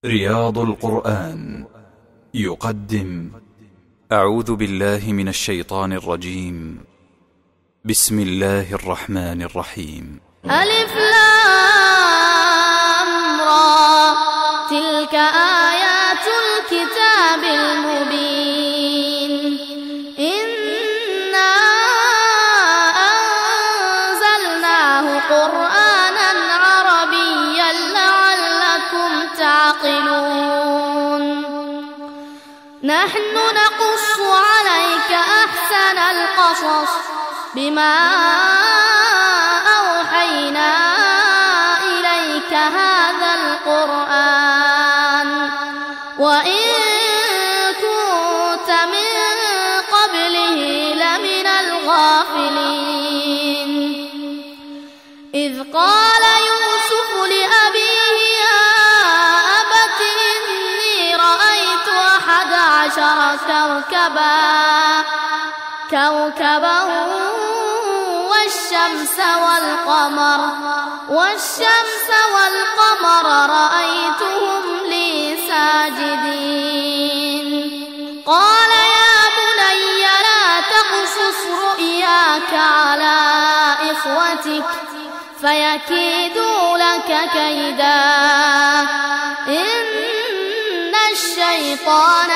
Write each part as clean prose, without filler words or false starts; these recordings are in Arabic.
رياض القرآن يقدم أعوذ بالله من الشيطان الرجيم. بسم الله الرحمن الرحيم. ألف لام را، تلك آيات الكتاب المبين. إنا أنزلناه قرآنا عربيا لعلكم تعقلون. نحن نقص عليك أحسن القصص بما أوحينا إليك هذا القرآن وإن كنت من قبله لمن الغافلين. إذ قال يوسف لأبيه يا أبت إني رأيت 11 كوكبا والشمس والقمر رأيتهم لي ساجدين. قال يا بني لا تقصص رؤياك على إخوتك فيكيدوا لك كيدا، إن الشيطان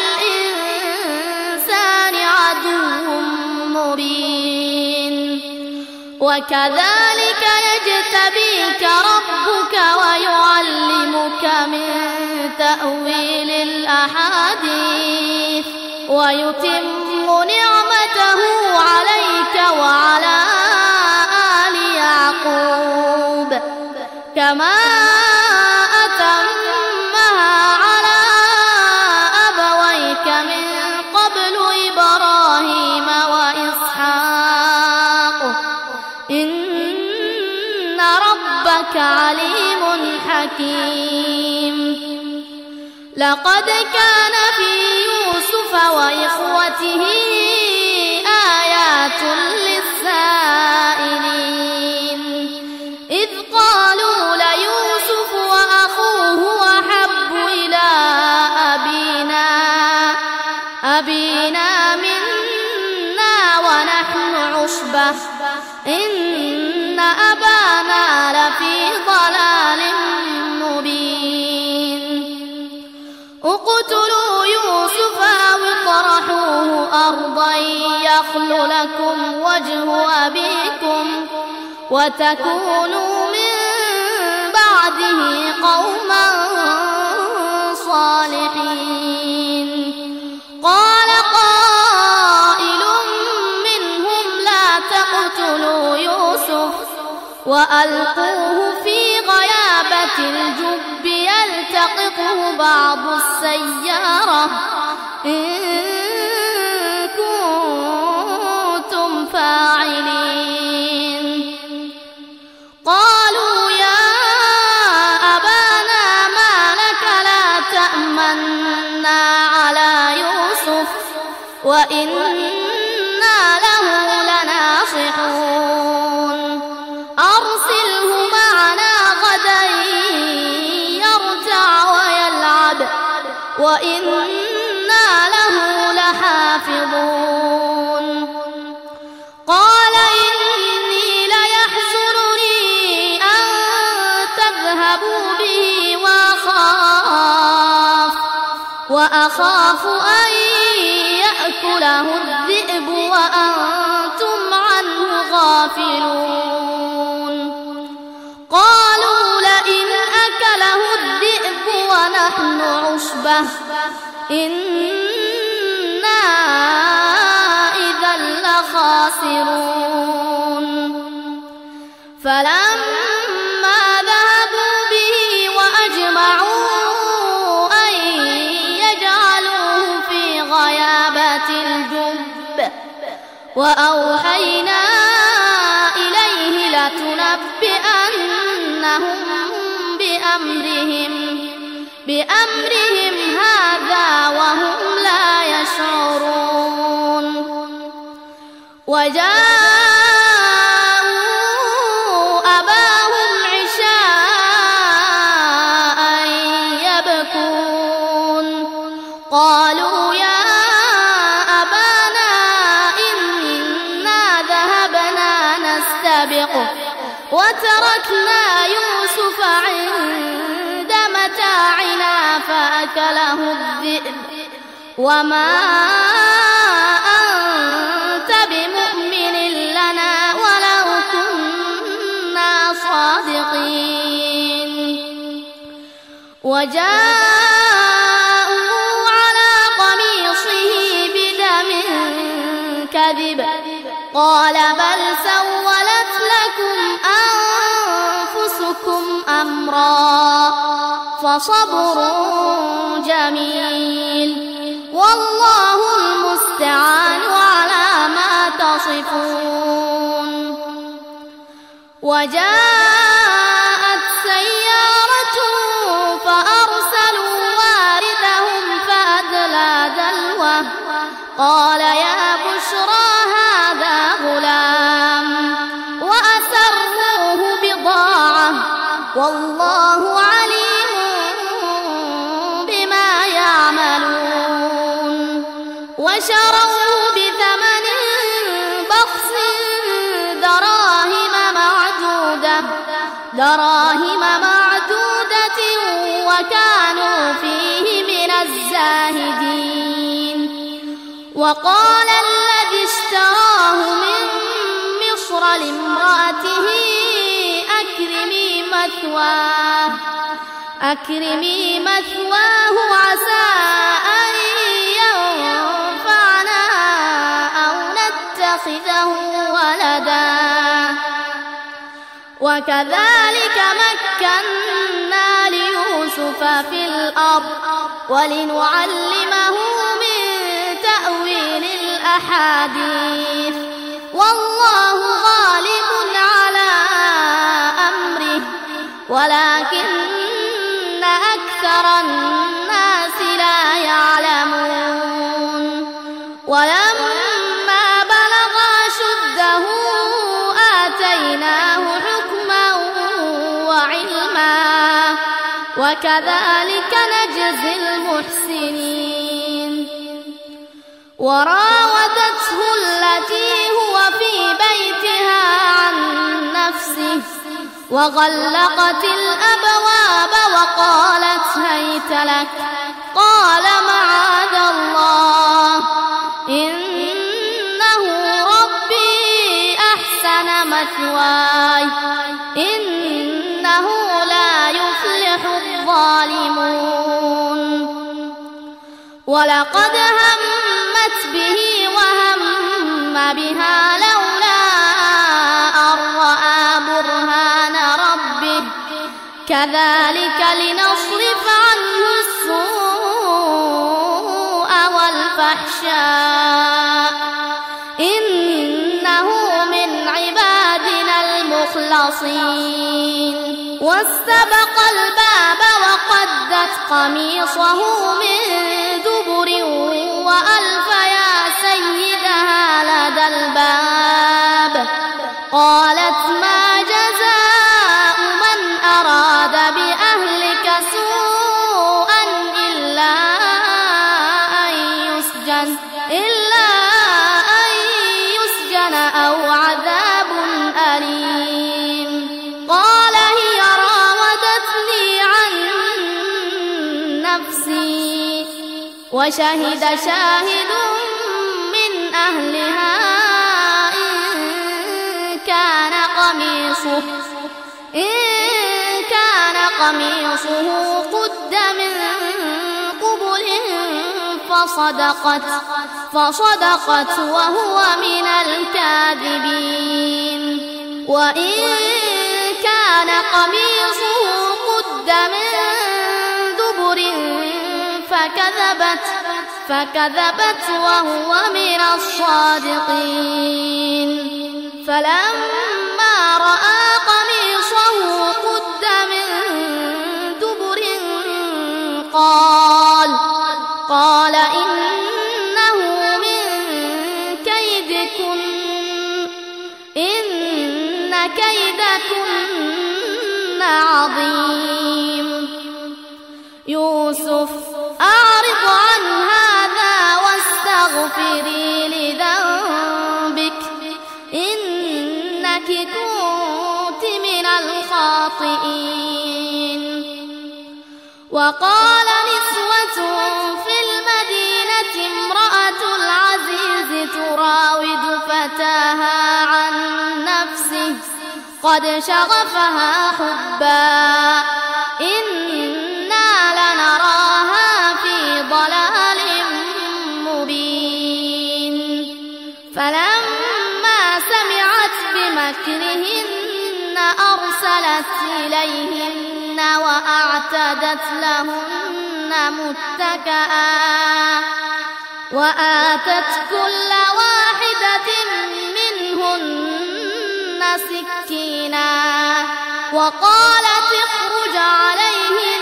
للإنسان عدو مبين. وكذلك يجتبيك ربك ويعلمك من تأويل الأحاديث ويتم نعمته عليك وعلى آل يعقوب كما أتمها على أبويك من قبل إبراهيم وإسحاق إن ربك عليم حكيم. لقد كان في يوسف وإخوته آيات للسائلين، إذ قالوا ليوسف وأخوه أحب إلى أبينا منا ونحن عصبة إن أبانا لفي ضلال مبين. اقتلوا يوسف أو اطرحوه أرضا يخل لكم وجه أبيكم وتكونوا من بعده قوما صالحين. قال قائل منهم لا تقتلوا يوسف وألقوه في غيابة الجب يلتقطه بعض السيارة إن كنتم فاعلين. قالوا يا أبانا ما لك لا تأمنا على يوسف وإنا له لناصحون. أرسله معنا غدا يرتع ويلعب وإنا له لحافظون. قال إني ليحزنني أن تذهبوا به وأخاف أن يأكله الذئب وأنتم عنه غافلون. قالوا لئن أكله الذئب ونحن عصبة إنا إذا لخاسرون. فلما ذهبوا به وأجمعوا أن يجعلوه في غيابة الجب وأوحينا إليه لتنبئنهم بأمرهم هذا وهم لا يشعرون. وجاءوا أباهم عشاء أكله الذئب وما أنت بمؤمن لنا ولو كنا صادقين. وجاءوا على قميصه بدم كذب قال بل سولت لكم أنفسكم أمرا فصبر جميل والله المستعان على ما تصفون. وجاءت سيارة فأرسلوا واردهم فأدلى دلوه قال يا بشرى هذا غلام وأسروه بضاعة والله عليم بما يعملون. وشروه بثمن بخس دراهم معدودة وكانوا فيه من الزاهدين. وقال الذي اشتراه من مصر لامرأته أكرمي مثواه عسى أن ينفعنا أو نتخذه ولدا. وكذلك مكنا ليوسف في الأرض ولنعلمه من تأويل الأحاديث والله غالب على أمره ولكن أكثر الناس لا يعلمون. ولما بلغ أشده آتيناه حكما وعلما وكذلك نجزي المحسنين. وراودته التي هو في بيتها عن نفسه وغلقت الأبواب وقالت هيت لك قال معاذ الله إنه ربي أحسن مثواي إنه لا يفلح الظالمون. ولقد همت به وهم بها لولا أن رأى برهان ربه كذلك لنصرف عنه السوء والفحشاء إنه من عبادنا المخلصين. واستبق الباب وقدت قميصه من دبر وألف يا سيدها لدى الباب قالت ما جزاء من أراد بأهلك سوءا إلا أن يسجن أو عذاب أليم. قال هي راودتني عن نفسي وشهد شاهد من أهلها إن كان قميصه قد من قبل فصدقت وهو من الكاذبين. وإن كان قميصه قد من دبر فكذبت وهو من الصادقين. فلما رأى قميصه قد من دبر قال إنه من كيدكن إن كيدكن عظيم. يوسف أعرض عن هذا واستغفري لذنبك إنك كنت من الخاطئين. وقال نسوة قد شغفها حبا إنا لنراها في ضلال مبين فلما سمعت بمكرهن أرسلت إليهن وأعتدت لهن متكئا وآتت كل واحدة منهن سكينا وقالت اخرج عليهن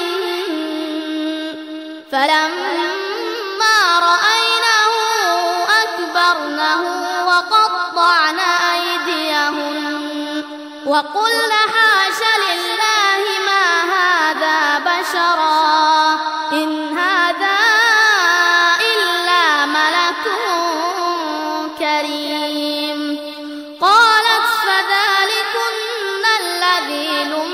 فلما رأينه أكبرنه وقطعن أيديهن وقلن حاش لله ما هذا بشرا إن هذا إلا ملك كريم قالت فذلكن الذي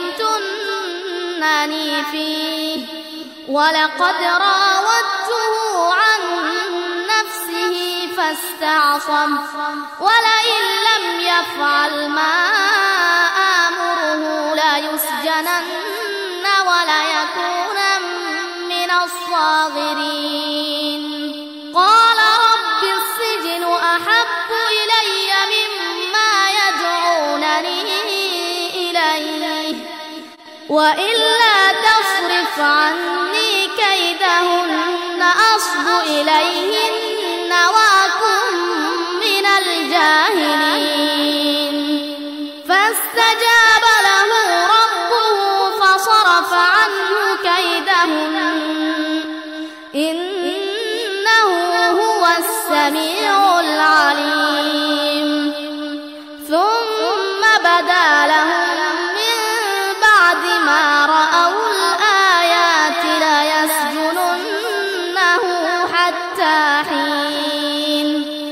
لمتنني فيه ولقد راودته عن نفسه فاستعصم ولئن لم يفعل ما آمره ليسجنن وليكونن من الصاغرين قال رب السجن أحب إلي مما يدعونني إليه وإلا تصرف عني كيدهن أصب إليهن وأكن من الجاهلين فاستجاب له ربه فصرف عنه كيدهن إنه هو السميع العليم ثم بدا لهم من بعد ما رأوا الآيات ليسجننه حتى حين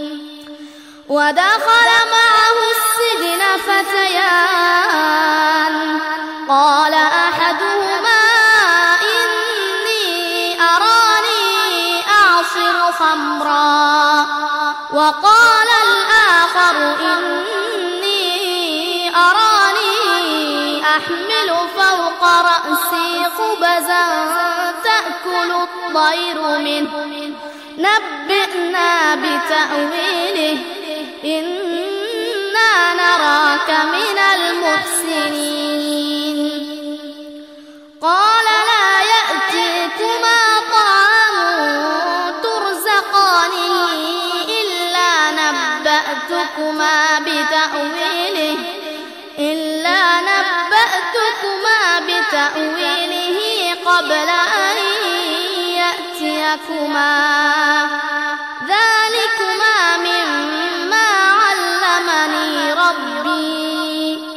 ودخل معه السجن فتيان قال أحدهما إني أراني أعصر خمرا وقال الآخر إني أراني أحمل فوق رأسي خبزا تأكل الطير منه نبئنا بتأويله إنا نراك من المحسنين قال لا يأتيكما طعام ترزقانه إلا نبأتكما بتأويله قبل أن يأتيكما ذلكما مما علمني ربي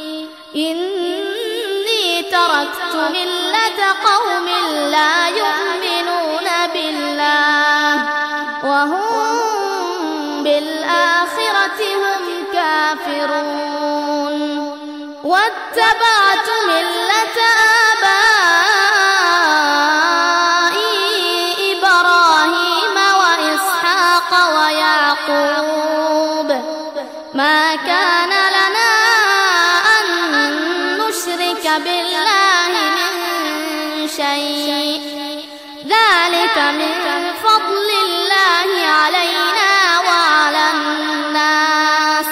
إني تركت ملة قوم لا يؤمنون بالله وهم بالآخرة هم كافرون واتبعت ملة آبائي إبراهيم وإسحاق ويعقوب ما كان لنا أن نشرك بالله من شيء ذلك من فضل الله علينا وعلى الناس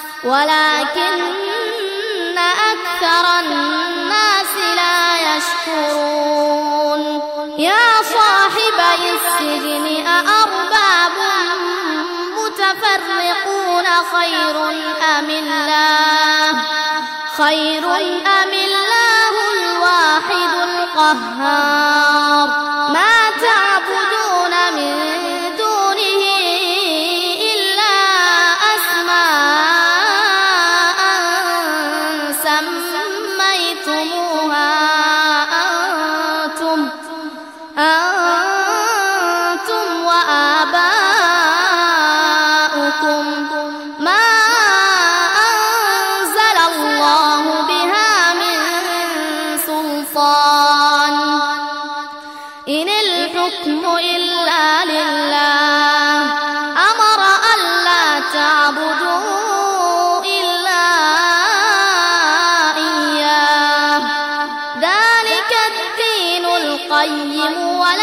ولكن أكثر الناس لا يشكرون يا صاحبي السجن أأرباب متفرقون خير أم الله الواحد القهار ما تعبدون من دونه إلا أسماء سميتموها أنتم وآباؤكم ما أنزل الله بها من سلطان إن الحكم إلا لله أمر ألا تعبدوا إلا إياه القيم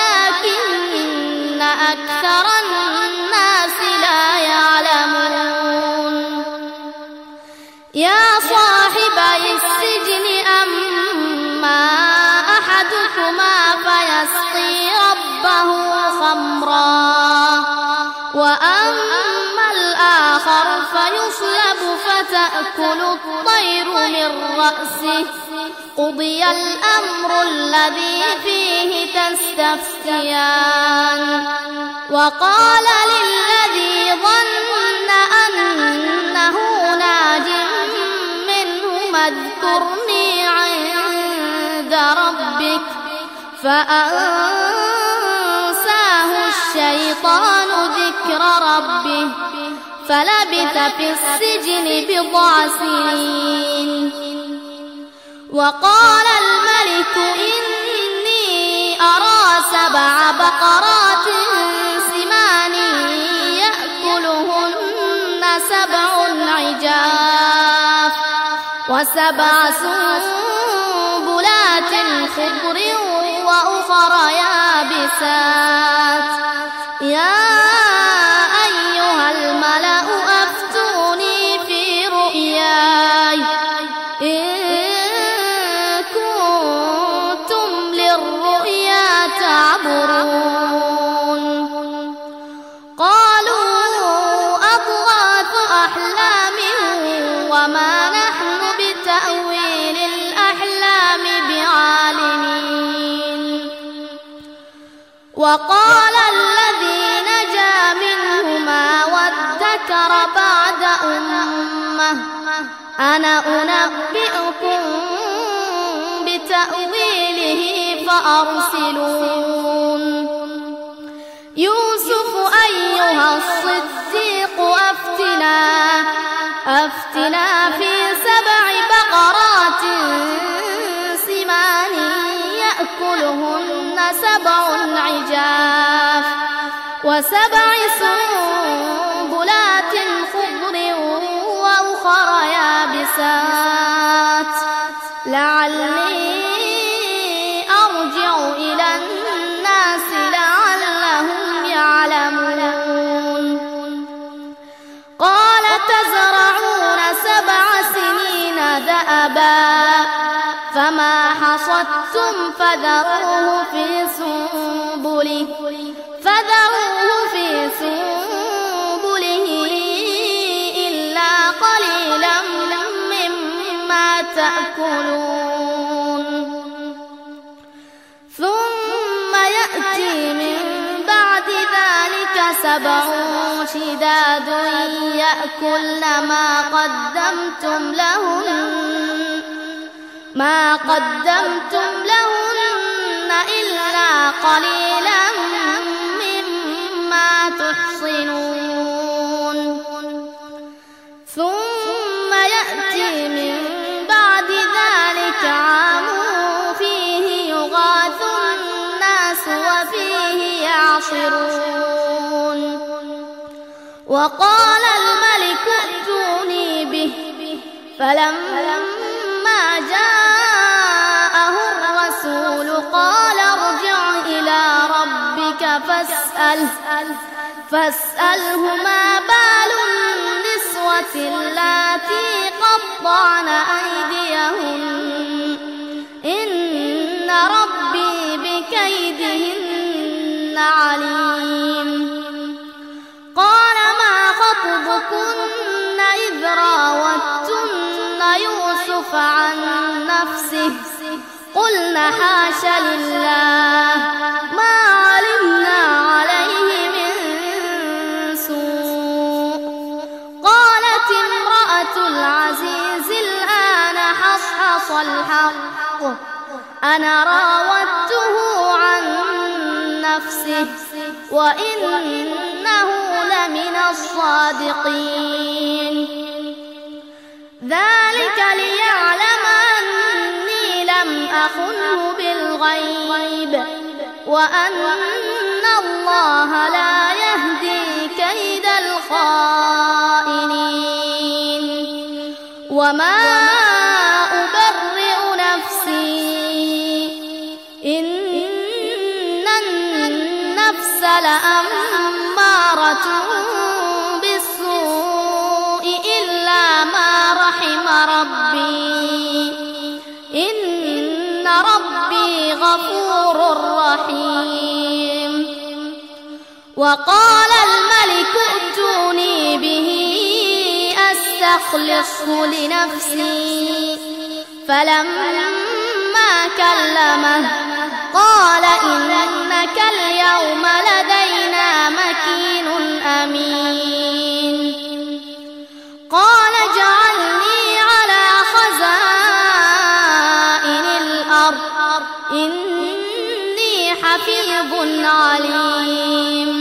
ولكن أكثر الناس لا يعلمون. يا صاحبي السجن أما أحدكما فيسقي ربه خمرا وأما الآخر فيصلب فتأكل الطير من رأسه قضي الأمر الذي فيه تستفتيان. وقال للذي ظن أنه ناج منه اذكرني عند ربك فأنساه الشيطان ذكر ربه فلبث في السجن بضع سنين. وقال الملك إني أرى 7 بقرات سمان يأكلهن 7 عجاف و7 سنبلات خضر وأخر يابسات. يا أيها الملأ أفتوني في رؤياي إن كنتم للرؤيا تعبرون. قالوا أضغاث أحلام وما نحن بتأويل الأحلام بعالمين. وقال الذي نجا منهما وادكر بعد أمة أنا أنبئكم بتأويله فأرسلون. يوسف أيها الصديق أفتنا في 7 بقرات سمان يأكلهن 7 عجاف و7 سنبلات خضر وأخر يابسات لعلي أرجع إلى الناس لعلهم يعلمون. قال تزرعون 7 سنين دأبا فما حصدتم فذروه في سنبله إلا قليلا مما تأكلون. ثم يأتي من بعد ذلك 7 شداد يأكلن ما قدمتم لهن إلا قليلا مما تحصنون. ثم يأتي من بعد ذلك عام فيه يغاث الناس وفيه يعصرون. وقال الملك ائتوني به فلما جاءه الرسول قال ارجع إلى ربك فاسأله ما بال النسوة اللاتي قطعن أيديهن إن ربي بكيدهن عليم. قال ما خطبكن إذ راوتن يوسف عن نفسه قلنا حاش لله ما علمنا عليه من سوء. قالت امرأة العزيز الآن حصحص الحق أنا راودته عن نفسه وإنه لمن الصادقين. ذلك ليعلم أني لم أخنه بالغيب وأن الله لا يهدي كيد الخائنين. وما أبرئ نفسي إن لأمارة بالسوء إلا ما رحم ربي إن ربي غفور رحيم. وقال الملك ائتوني به أستخلصه لنفسي فلما كلمه قال إنك اليوم لدينا مكين أمين. قال اجعلني على خزائن الأرض إني حفيظ عليم.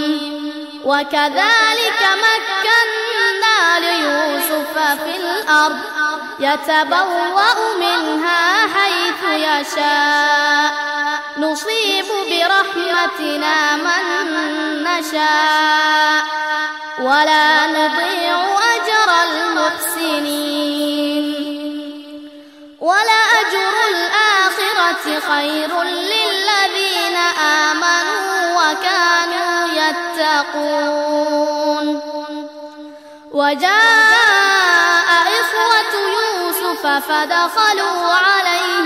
وكذلك مكنا ليوسف في الأرض يتبوأ منها حيث يشاء نصيب برحمتنا من نشاء ولا نضيع أجر المحسنين. ولأجر الآخرة خير للذين آمنوا وكانوا يتقون. وجاء إخوة يوسف فدخلوا عليه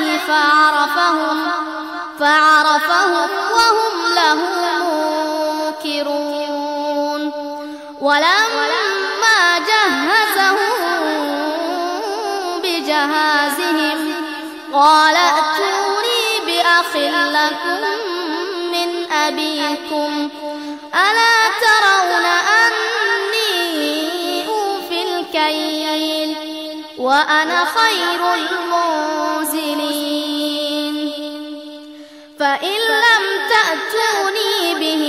فعرفهم وهم له منكرون. ولما جهزهم بجهازهم قال ائتوني بأخ لكم من أبيكم ألا ترون أني أوفي الكيل وأنا خير المنزلين. فإن لم تأتوني به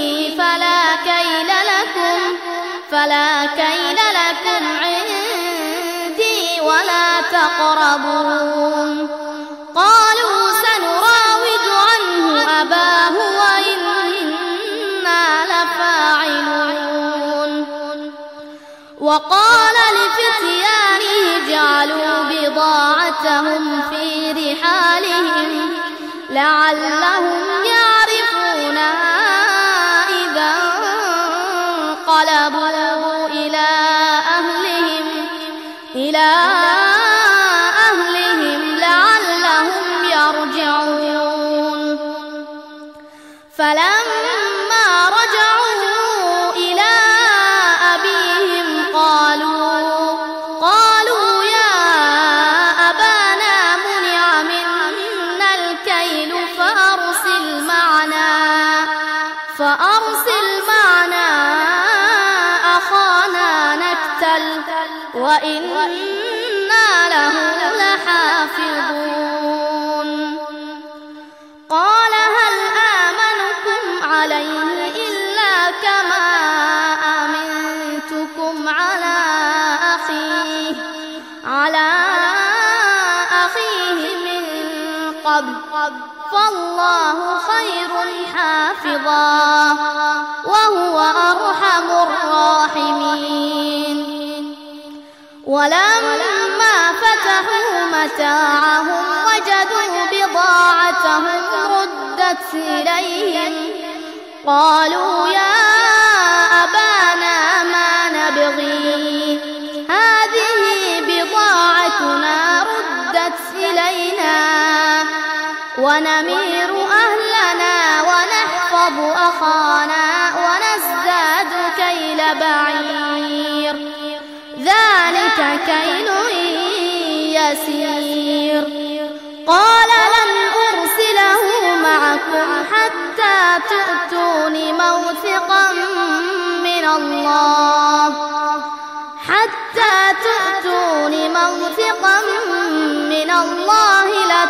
فلا كيل لكم عندي ولا تقربون. قالوا سنراود عنه أباه وإنا لفاعلون. وقال لفتيانه اجعلوا بضاعتهم في رحالهم لعلهم يعرفونها إذا انقلبوا إلى أهلهم لعلهم يرجعون. فلما رجعوا إلى أبيهم قالوا يا أبانا منع منا الكيل فأرسل معنا أخانا نكتل وإنا له لحافظون. قال هل آمنكم عليه إلا كما أمنتكم على أخيه من قبل فالله خير حافظا وهو أرحم الراحمين. ولما فتحوا متاعهم وجدوا بضاعتهم ردت إليهم قالوا يا أبانا ما نبغي هذه بضاعتنا ردت إلينا ونمير أهلنا ونحفظ أخانا ونزداد كيل بعير ذلك كيل يسير. قال لن أرسله معكم حتى تؤتون موثقا من الله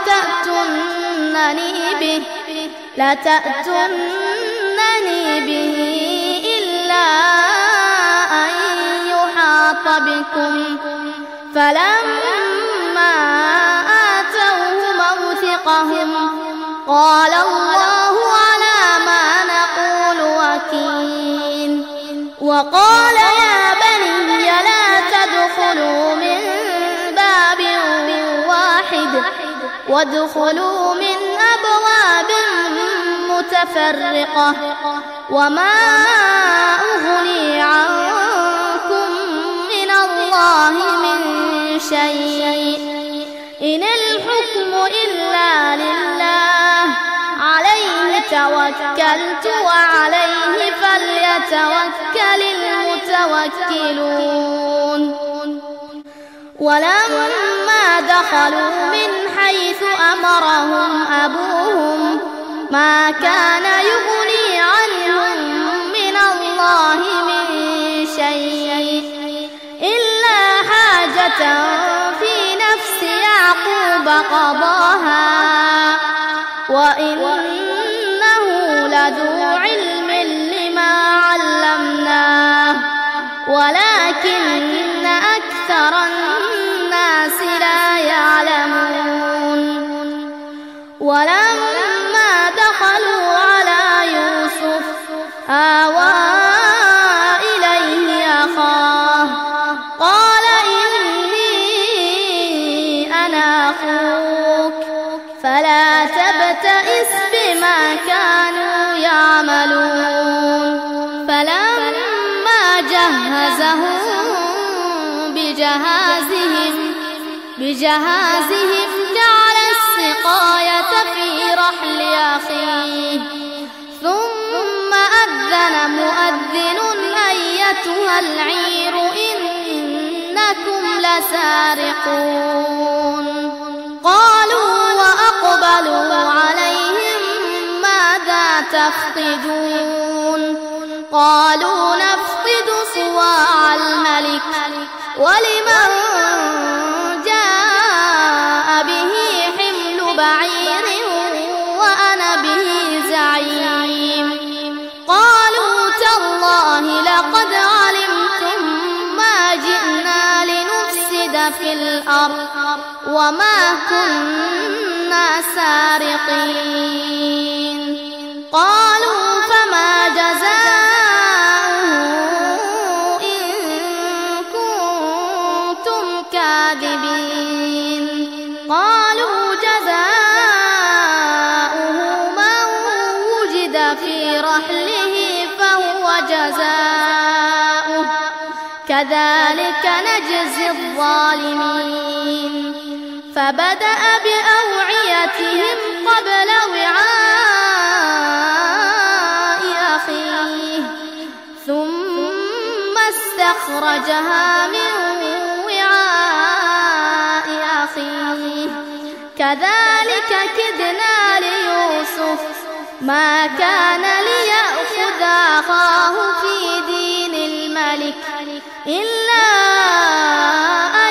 لتأتونني به إلا أن يحاط بكم. فلما آتوه موثقهم قال الله على ما نقول وكيل. وقال يا بني لا تدخلوا من باب واحد وادخلوا من أبواب متفرقة وما أغني عنكم من الله من شيء إن الحكم إلا لله عليه توكلت وعليه فليتوكل المتوكلون ولما دخلوا من حيث أمرهم أبوهم ما كان يغني عنهم من الله من شيء إلا حاجة في نفس يعقوب قضاها وإنه لذو علم لما علمناه ولكن أكثر الناس لا يعلمون ولما دخلوا على يوسف آوى إليه أخاه قال إني أنا أخوك فلا تبتئس بما كانوا يعملون فلما جهزهم بجهازهم جعل السقاية في رحل أخيه ثم أذن مؤذن أيتها العير إنكم لسارقون قالوا وأقبلوا عليهم ماذا تفقدون قالوا نفقد صواع الملك ولمن جاء به حمل بعير وأنا به زعيم قالوا تالله لقد علمتم ما جئنا لنفسد في الأرض وما كنا سارقين قالوا فما جزاؤه إن كنتم كاذبين قالوا جزاؤه من وجد في رحله فهو جزاؤه كذلك نجزي الظالمين فبدأ بأوعيتهم قبل وعاء أخيه ثم استخرجها من وعاء أخيه كذلك كدنا ليوسف ما كان ليأخذ أخاه في دين الملك إلا أن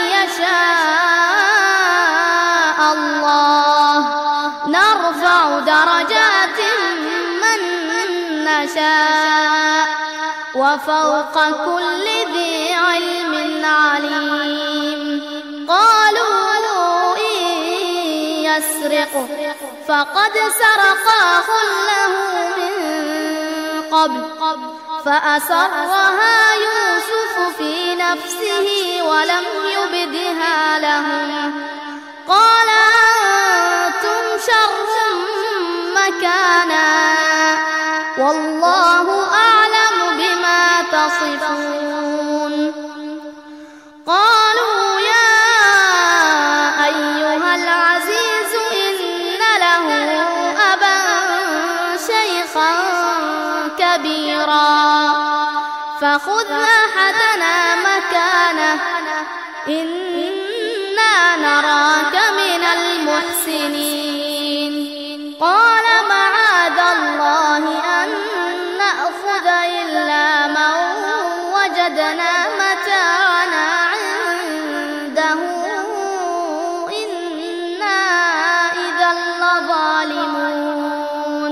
يشاء الله نرفع درجات من نشاء وفوق كل ذي علم عليم قالوا إن يسرق فقد سرق أخ له من قبل فأسرها يوسف في نفسه ولم يبدها لهم قال أنتم شر مكانا والله أعلم بما تصفون قالوا يا أيها العزيز إن له أبا شيخا كبيرا فخذ أحدنا مكانه إنا نراك من المحسنين قال معاذ الله أن نأخذ إلا من وجدنا متاعنا عنده إنا إذا لظالمون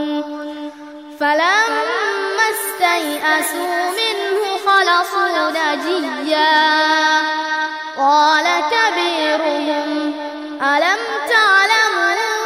فلما استيئسوا منه خلصوا نجيا قال كبيرهم ألم تعلموا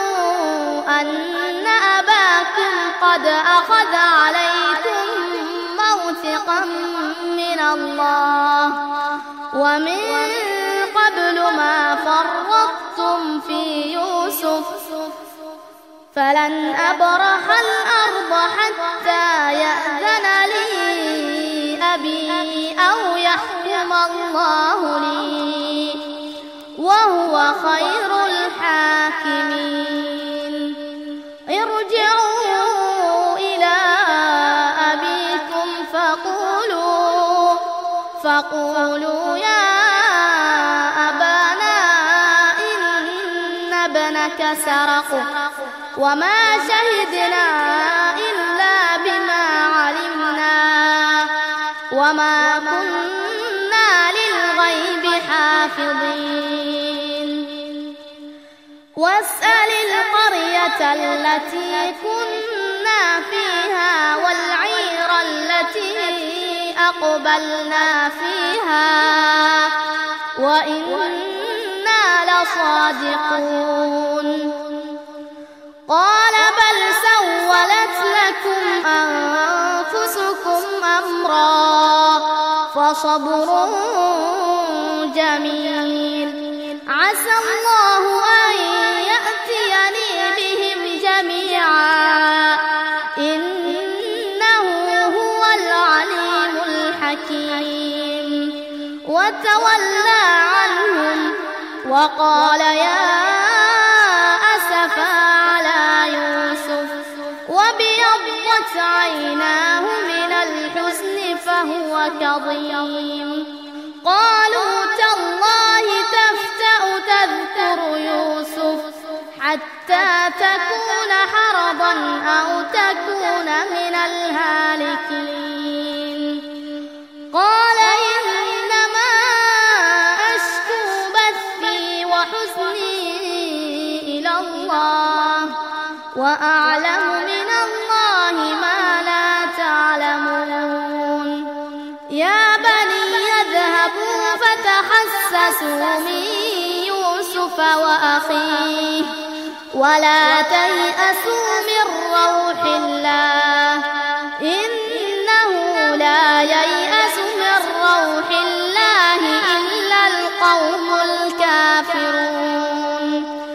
أن أباكم قد أخذ عليكم موثقا من الله ومن قبل ما فرطتم في يوسف فلن أبرح الأرض حتى يأذن لي أبي أو يحكم الله لي وهو خير الحاكمين. ارجعوا إلى أبيكم فقولوا يا أبانا إن ابنك سرق وما شهدنا إلا بما علمنا وما كنا للغيب حافظين. واسأل القرية التي كنا فيها والعير التي أقبلنا فيها وإنا لصادقون. قال بل سولت لكم أنفسكم أمرا فصبر جميل عسى الله أن يأتيني بهم جميعا إنه هو العليم الحكيم. وتولى عنهم وقال يا أسفا على يوسف وابيضت عيناه من الحزن فهو كظيم. قالوا تالله تفتأ تذكر يوسف حتى تكون حرضا أو تكون من الهالكين. قال إنما أشكو بثي وحزني إلى الله وأعلم من الله ما لا تعلمون. يا بني اذهبوا فتحسسوا من يوسف وأخيه ولا تيأسوا من روح الله إنه لا ييأس من روح الله إلا القوم الكافرون.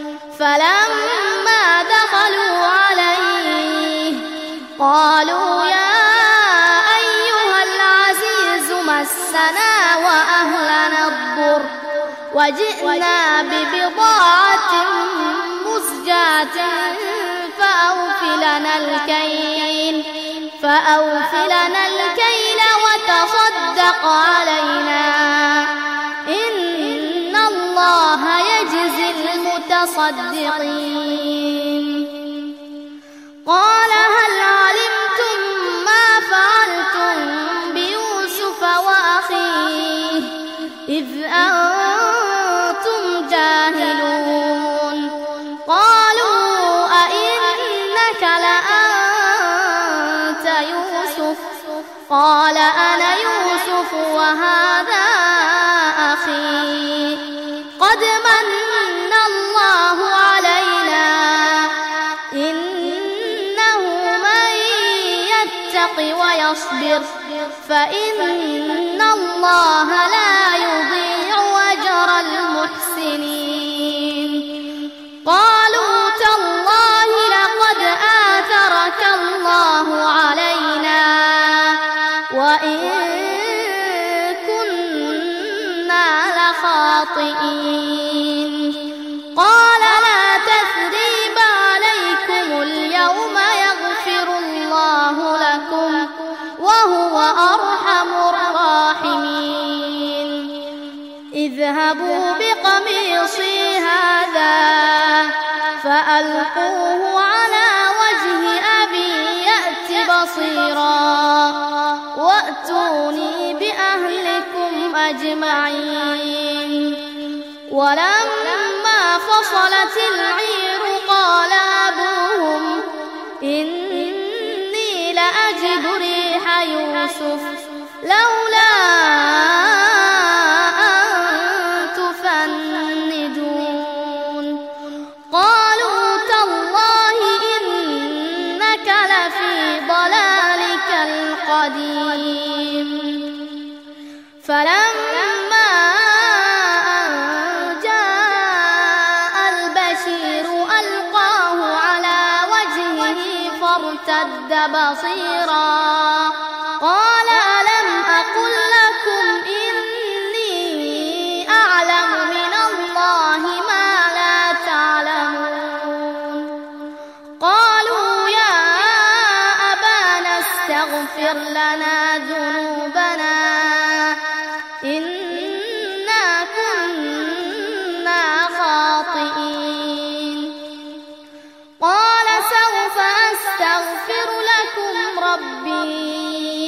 فلما دخلوا عليه قالوا يا أيها العزيز مسنا وأهلنا الضر وجئنا ببضاعة مزجاة فأوف لنا الكيل وتصدق علينا إن الله يجزي المتصدقين. قال هل علمتم ما فعلتم بيوسف وأخيه إذ أنتم جاهلون؟ قالوا أئنك لأنت يوسف؟ قال أنا يوسف وهذا أخي قد من الله علينا إنه من يتق ويصبر فإن الله لا يضيع أجر المحسنين. قالوا تالله لقد آثرك الله علينا وإن كنا لخاطئين. قال لا تثريب عليكم اليوم يغفر الله لكم وهو أرحم الراحمين. اذهبوا بقميصي هذا فألقوه على وجه أبي يأت بصيرا وأتوني بأهلكم أجمعين. ولما فصلت العير قال أبوهم إني لأجد ريح يوسف لولا أن تفندون. قالوا تالله إنك لفي ضلالك القديم. فلما أن جاء البشير ألقاه على بصيرا قال ألم أقل لكم إني أعلم من الله ما لا تعلمون قالوا يا أبانا استغفر لنا ذنوبنا إنا كنا خاطئين قال سوف أستغفر لكم ربي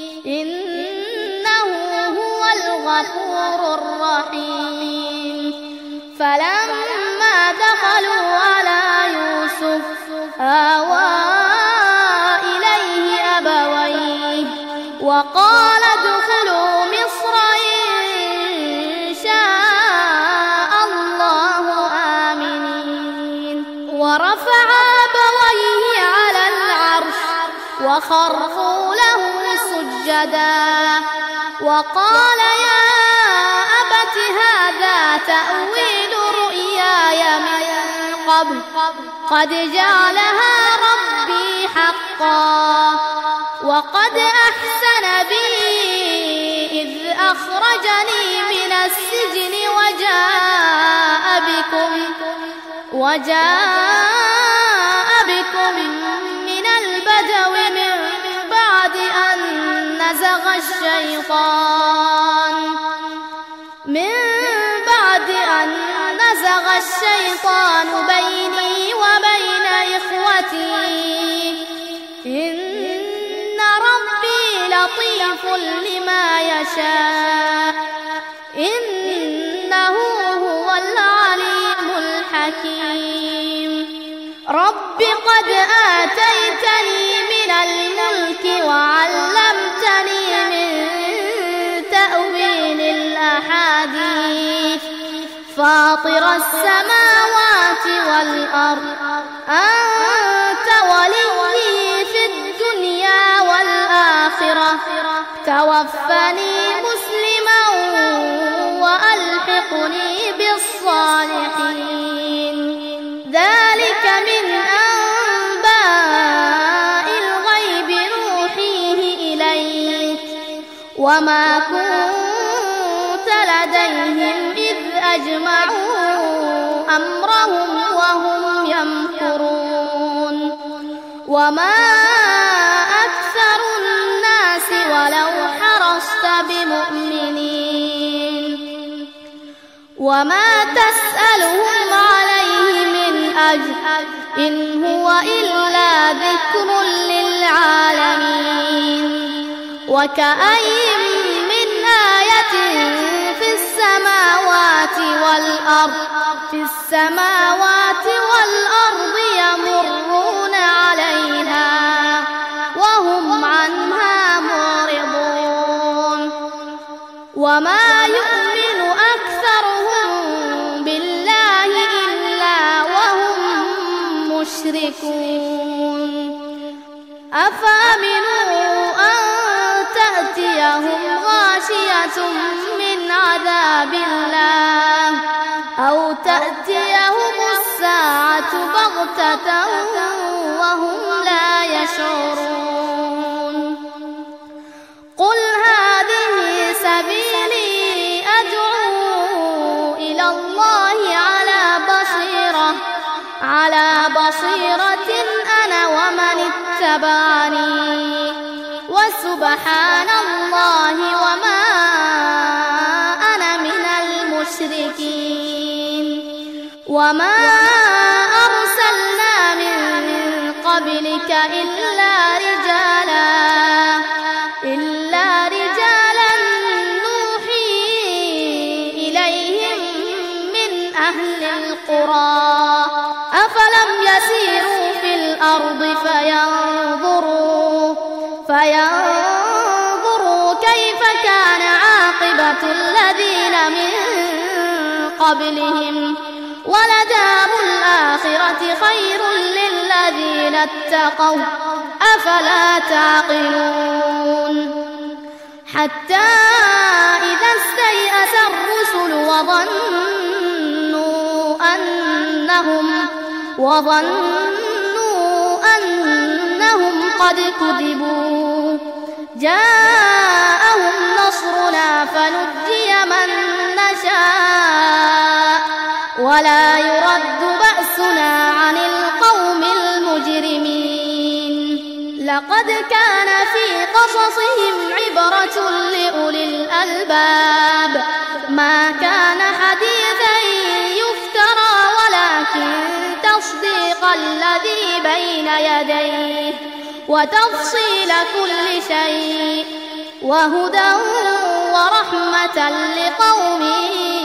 إنه هو الغفور الرحيم فلما دخلوا على يوسف آوى إليه أبويه وقال ادخلوا مصر إن شاء الله آمنين ورفع أبويه على العرش وخروا له سجدا وقال يا أبت هذا تأويل رؤياي من قبل قد جعلها ربي حقا وقد أحسن بي إذ أخرجني من السجن وجاء بكم من البدو من بعد أن نزغ الشيطان بيني وبين إخوتي إن ربي لطيف لما يشاء إنه هو العليم الحكيم رب قد آتيتني من الملك وعلمتني من تأويل الأحاديث فاطر السماوات والأرض أنت ولي في الدنيا والآخرة توفني مسلما وألحقني بالصالحين ذلك من أنباء الغيب نوحيه إليك وما كنت لديهم إذ أجمعوا أمرهم وهم يمكرون وما أكثر الناس ولو حرصت بمؤمنين وما تسألهم عليه من أجر إن هو إلا ذكر للعالمين وكأين من آية في السماوات والأرض يمرون عليها وهم عنها معرضون وما يؤمن أكثرهم بالله إلا وهم مشركون أفأمنوا أن تأتيهم غاشية من عذاب الله أو تأتيهم الساعة بغتة وهم لا يشعرون قل هذه سبيلي أدعو إلى الله على بصيرة أنا ومن اتبعني وسبحان الله وما أنا من المشركين وما أرسلنا من قبلك إلا رجالا نوحي إليهم من أهل القرى أفلم يسيروا في الأرض فينظروا كيف كان عاقبة الذين من قبلهم ولدار الآخرة خير للذين اتقوا أفلا تعقلون حتى إذا استيأس الرسل وظنوا أنهم قد كذبوا جاءهم نصرنا فنجي من نشاء ولا يرد بأسنا عن القوم المجرمين. لقد كان في قصصهم عبرة لأولي الألباب ما كان حديثا يفترى ولكن تصديق الذي بين يديه وتفصيل كل شيء وهدى ورحمة لقوم